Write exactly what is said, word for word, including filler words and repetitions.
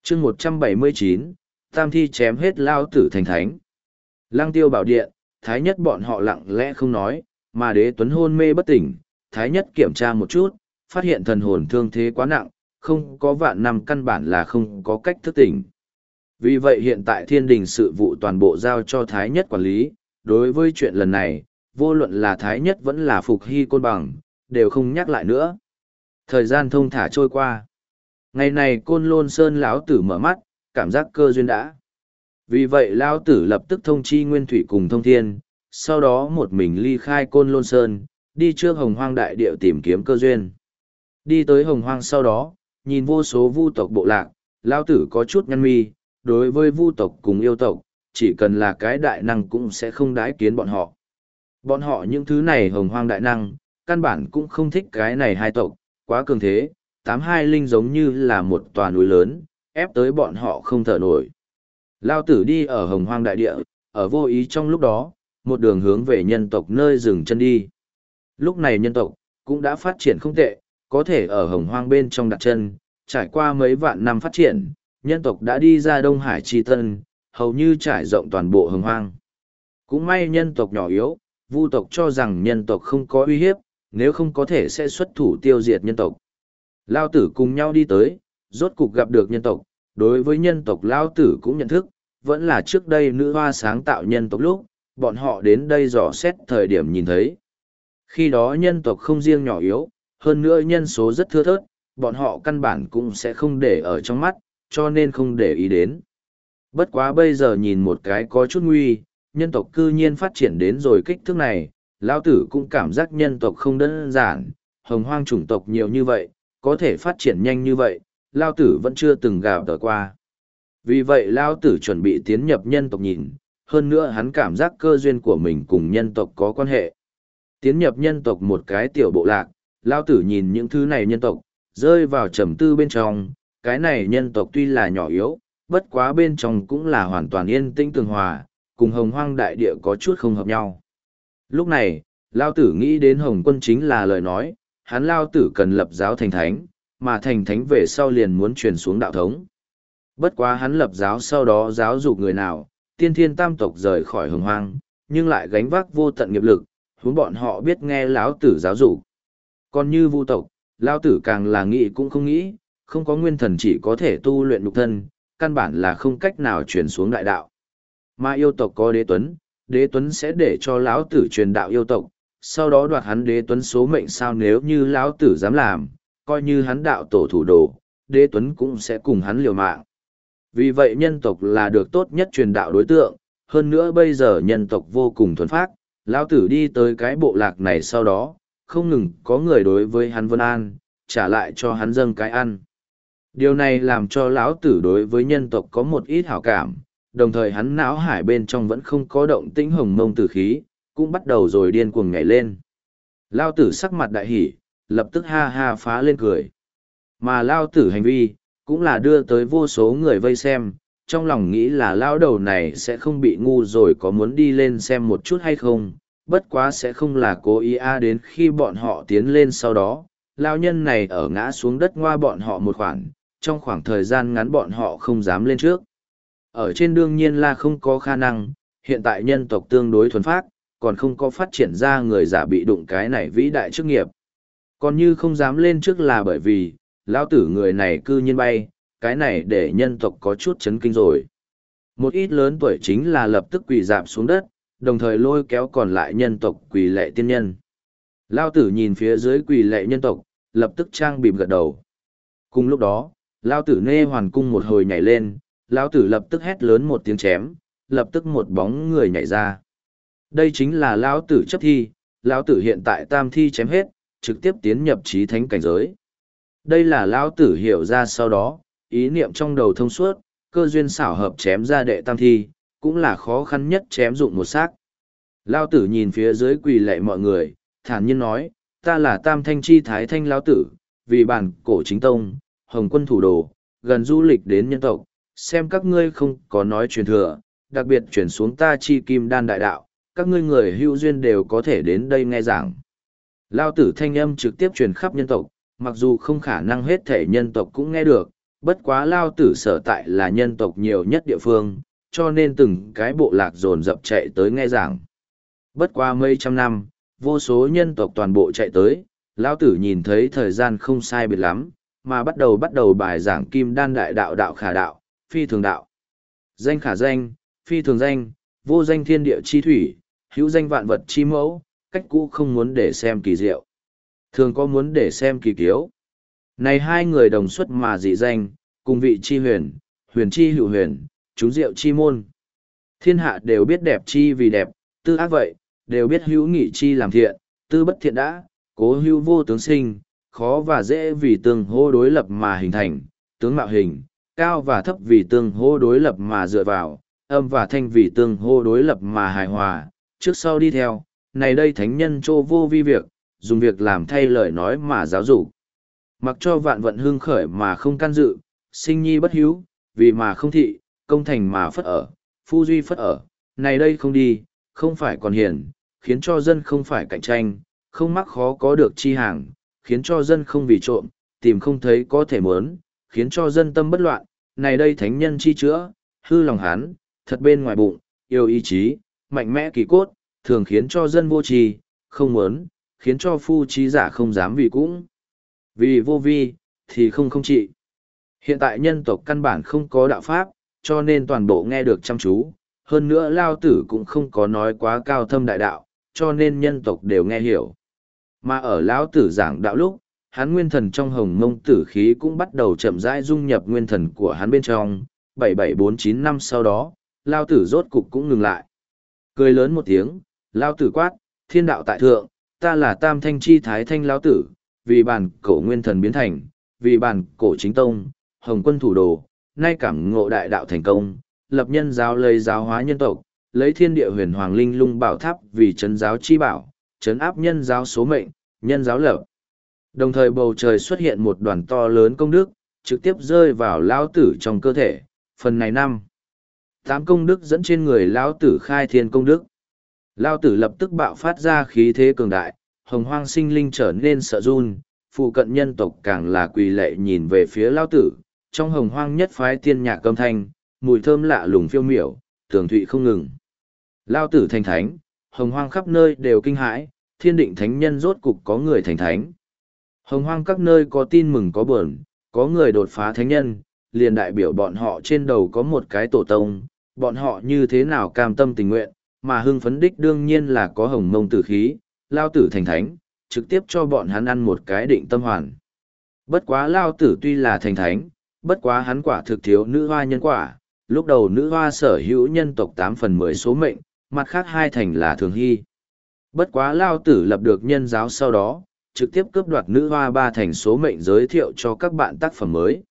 chương một trăm bảy mươi chín, tam thi chém hết lao tử thành thánh. Lăng tiêu bảo điện, thái nhất bọn họ lặng lẽ không nói, mà đế tuấn hôn mê bất tỉnh, thái nhất kiểm tra một chút, phát hiện thần hồn thương thế quá nặng, không có vạn năm căn bản là không có cách thức tỉnh. Vì vậy hiện tại thiên đình sự vụ toàn bộ giao cho thái nhất quản lý, đối với chuyện lần này, vô luận là thái nhất vẫn là phục hy côn bằng, đều không nhắc lại nữa. Thời gian thông thả trôi qua. Ngày này côn lôn sơn lão tử mở mắt, cảm giác cơ duyên đã. Vì vậy lão tử lập tức thông chi nguyên thủy cùng thông thiên, sau đó một mình ly khai côn lôn sơn, đi trước hồng hoang đại địa tìm kiếm cơ duyên. Đi tới hồng hoang sau đó, nhìn vô số vu tộc bộ lạc, lão tử có chút nhăn mi, đối với vu tộc cùng yêu tộc, chỉ cần là cái đại năng cũng sẽ không đái kiến bọn họ. Bọn họ những thứ này hồng hoang đại năng, căn bản cũng không thích cái này hai tộc, quá cường thế, tám hai linh giống như là một tòa núi lớn, ép tới bọn họ không thở nổi. Lao tử đi ở hồng hoang đại địa, ở vô ý trong lúc đó, một đường hướng về nhân tộc nơi dừng chân đi. Lúc này nhân tộc, cũng đã phát triển không tệ, có thể ở hồng hoang bên trong đặt chân, trải qua mấy vạn năm phát triển, nhân tộc đã đi ra Đông Hải Chi Tân, hầu như trải rộng toàn bộ hồng hoang. Cũng may nhân tộc nhỏ yếu, vu tộc cho rằng nhân tộc không có uy hiếp, nếu không có thể sẽ xuất thủ tiêu diệt nhân tộc. Lao tử cùng nhau đi tới, rốt cục gặp được nhân tộc, đối với nhân tộc Lao tử cũng nhận thức, vẫn là trước đây nữ hoa sáng tạo nhân tộc lúc, bọn họ đến đây dò xét thời điểm nhìn thấy. Khi đó nhân tộc không riêng nhỏ yếu, hơn nữa nhân số rất thưa thớt, bọn họ căn bản cũng sẽ không để ở trong mắt, cho nên không để ý đến. Bất quá bây giờ nhìn một cái có chút nguy, nhân tộc cư nhiên phát triển đến rồi kích thước này, Lão tử cũng cảm giác nhân tộc không đơn giản, hồng hoang chủng tộc nhiều như vậy, có thể phát triển nhanh như vậy, Lão tử vẫn chưa từng gặp tới qua. Vì vậy Lão tử chuẩn bị tiến nhập nhân tộc nhìn, hơn nữa hắn cảm giác cơ duyên của mình cùng nhân tộc có quan hệ. Tiến nhập nhân tộc một cái tiểu bộ lạc, Lão tử nhìn những thứ này nhân tộc, rơi vào trầm tư bên trong, cái này nhân tộc tuy là nhỏ yếu, bất quá bên trong cũng là hoàn toàn yên tĩnh tường hòa, cùng hồng hoang đại địa có chút không hợp nhau. Lúc này, Lao Tử nghĩ đến Hồng Quân chính là lời nói, hắn Lao Tử cần lập giáo thành thánh, mà thành thánh về sau liền muốn truyền xuống đạo thống. Bất quá hắn lập giáo sau đó giáo dục người nào, tiên thiên tam tộc rời khỏi hồng hoang, nhưng lại gánh vác vô tận nghiệp lực, huống bọn họ biết nghe Lão Tử giáo dục. Còn như vu tộc, Lao Tử càng là nghĩ cũng không nghĩ, không có nguyên thần chỉ có thể tu luyện nhục thân, căn bản là không cách nào truyền xuống đại đạo. Mà yêu tộc có đế tuấn, đế tuấn sẽ để cho lão tử truyền đạo yêu tộc, sau đó đoạt hắn đế tuấn số mệnh sao nếu như lão tử dám làm, coi như hắn đạo tổ thủ đồ, đế tuấn cũng sẽ cùng hắn liều mạng. Vì vậy nhân tộc là được tốt nhất truyền đạo đối tượng, hơn nữa bây giờ nhân tộc vô cùng thuần phác, lão tử đi tới cái bộ lạc này sau đó, không ngừng có người đối với hắn vân an, trả lại cho hắn dâng cái ăn. Điều này làm cho lão tử đối với nhân tộc có một ít hảo cảm, đồng thời hắn não hải bên trong vẫn không có động tĩnh hồng mông tử khí, cũng bắt đầu rồi điên cuồng nhảy lên. Lao tử sắc mặt đại hỉ, lập tức ha ha phá lên cười. Mà Lao tử hành vi, cũng là đưa tới vô số người vây xem, trong lòng nghĩ là Lao đầu này sẽ không bị ngu rồi có muốn đi lên xem một chút hay không, bất quá sẽ không là cố ý a đến khi bọn họ tiến lên sau đó, Lao nhân này ở ngã xuống đất ngoa bọn họ một khoảng, trong khoảng thời gian ngắn bọn họ không dám lên trước. Ở trên đương nhiên là không có khả năng, hiện tại nhân tộc tương đối thuần phác, còn không có phát triển ra người giả bị đụng cái này vĩ đại chức nghiệp. Còn như không dám lên trước là bởi vì, lão tử người này cư nhiên bay, cái này để nhân tộc có chút chấn kinh rồi. Một ít lớn tuổi chính là lập tức quỳ dạp xuống đất, đồng thời lôi kéo còn lại nhân tộc quỳ lệ tiên nhân. Lão tử nhìn phía dưới quỳ lệ nhân tộc, lập tức trang bìm gật đầu. Cùng lúc đó, lão tử nê hoàn cung một hồi nhảy lên, lão tử lập tức hét lớn một tiếng chém, lập tức một bóng người nhảy ra. Đây chính là lão tử chấp thi, lão tử hiện tại tam thi chém hết, trực tiếp tiến nhập chí thánh cảnh giới. Đây là lão tử hiểu ra sau đó, ý niệm trong đầu thông suốt, cơ duyên xảo hợp chém ra đệ tam thi, cũng là khó khăn nhất chém dụng một xác. Lão tử nhìn phía dưới quỳ lạy mọi người, thản nhiên nói, ta là tam thanh chi thái thanh lão tử, vì bản cổ chính tông, hồng quân thủ đồ, gần du lịch đến nhân tộc, xem các ngươi không có nói truyền thừa, đặc biệt chuyển xuống ta chi kim đan đại đạo, các ngươi người hữu duyên đều có thể đến đây nghe giảng. Lao tử thanh âm trực tiếp truyền khắp nhân tộc, mặc dù không khả năng hết thể nhân tộc cũng nghe được, Bất quá lao tử sở tại là nhân tộc nhiều nhất địa phương, cho nên từng cái bộ lạc dồn dập chạy tới nghe giảng. Bất quá mấy trăm năm, vô số nhân tộc toàn bộ chạy tới, lao tử nhìn thấy thời gian không sai biệt lắm, mà bắt đầu bắt đầu bài giảng kim đan đại đạo đạo khả đạo, phi thường đạo. Danh khả danh, phi thường danh, vô danh thiên địa chi thủy, hữu danh vạn vật chi mẫu, cách cũ không muốn để xem kỳ diệu. Thường có muốn để xem kỳ kiếu. Này hai người đồng xuất mà dị danh, cùng vị chi huyền, huyền chi hữu huyền, chúng diệu chi môn. Thiên hạ đều biết đẹp chi vì đẹp, tư ác vậy, đều biết hữu nghị chi làm thiện, tư bất thiện đã, cố hữu vô tướng sinh, khó và dễ vì tương hô đối lập mà hình thành, tướng mạo hình, cao và thấp vì tương hô đối lập mà dựa vào, âm và thanh vì tương hô đối lập mà hài hòa, trước sau đi theo, này đây thánh nhân trô vô vi việc, dùng việc làm thay lời nói mà giáo dục. Mặc cho vạn vận hương khởi mà không can dự, sinh nhi bất hiếu, vì mà không thị, công thành mà phất ở, phu duy phất ở, này đây không đi, không phải còn hiền, khiến cho dân không phải cạnh tranh, không mắc khó có được chi hàng, khiến cho dân không vì trộm, tìm không thấy có thể muốn, khiến cho dân tâm bất loạn, này đây thánh nhân chi chữa, hư lòng hán, thật bên ngoài bụng, yêu ý chí, mạnh mẽ kỳ cốt, thường khiến cho dân vô trì, không muốn, khiến cho phu trí giả không dám vì cũng. Vì vô vi, thì không không trị. Hiện tại nhân tộc căn bản không có đạo pháp, cho nên toàn bộ nghe được chăm chú. Hơn nữa Lao Tử cũng không có nói quá cao thâm đại đạo, cho nên nhân tộc đều nghe hiểu. Mà ở Lão Tử giảng đạo lúc, hắn nguyên thần trong hồng mông tử khí cũng bắt đầu chậm rãi dung nhập nguyên thần của hắn bên trong. bảy bảy bốn chín năm sau đó, Lao Tử rốt cục cũng ngừng lại. Cười lớn một tiếng, Lao Tử quát, thiên đạo tại thượng, ta là tam thanh chi thái thanh Lao Tử, vì bản cổ nguyên thần biến thành, vì bản cổ chính tông, hồng quân thủ đồ, nay cảm ngộ đại đạo thành công, lập nhân giáo lấy giáo hóa nhân tộc, lấy thiên địa huyền hoàng linh lung bảo tháp vì chấn giáo chi bảo, chấn áp nhân giáo số mệnh, nhân giáo lập. Đồng thời bầu trời xuất hiện một đoàn to lớn công đức, trực tiếp rơi vào Lão Tử trong cơ thể, phần này năm. Tám công đức dẫn trên người Lão Tử khai thiên công đức. Lão Tử lập tức bạo phát ra khí thế cường đại, hồng hoang sinh linh trở nên sợ run, phụ cận nhân tộc càng là quỳ lệ nhìn về phía Lão Tử, trong hồng hoang nhất phái tiên nhạc âm thanh, mùi thơm lạ lùng phiêu miểu, tường thụy không ngừng. Lão Tử thành thánh, hồng hoang khắp nơi đều kinh hãi, thiên định thánh nhân rốt cục có người thành thánh. Hồng hoang các nơi có tin mừng có buồn, có người đột phá thánh nhân, liền đại biểu bọn họ trên đầu có một cái tổ tông, bọn họ như thế nào cam tâm tình nguyện, mà hưng phấn đích đương nhiên là có hồng mông tử khí, Lao Tử thành thánh, trực tiếp cho bọn hắn ăn một cái định tâm hoàn. Bất quá Lao Tử tuy là thành thánh, bất quá hắn quả thực thiếu nữ hoa nhân quả, lúc đầu nữ hoa sở hữu nhân tộc tám phần mười số mệnh, mặt khác hai thành là thường hy. Bất quá Lao Tử lập được nhân giáo sau đó, trực tiếp cướp đoạt nữ hoa ba thành số mệnh giới thiệu cho các bạn tác phẩm mới.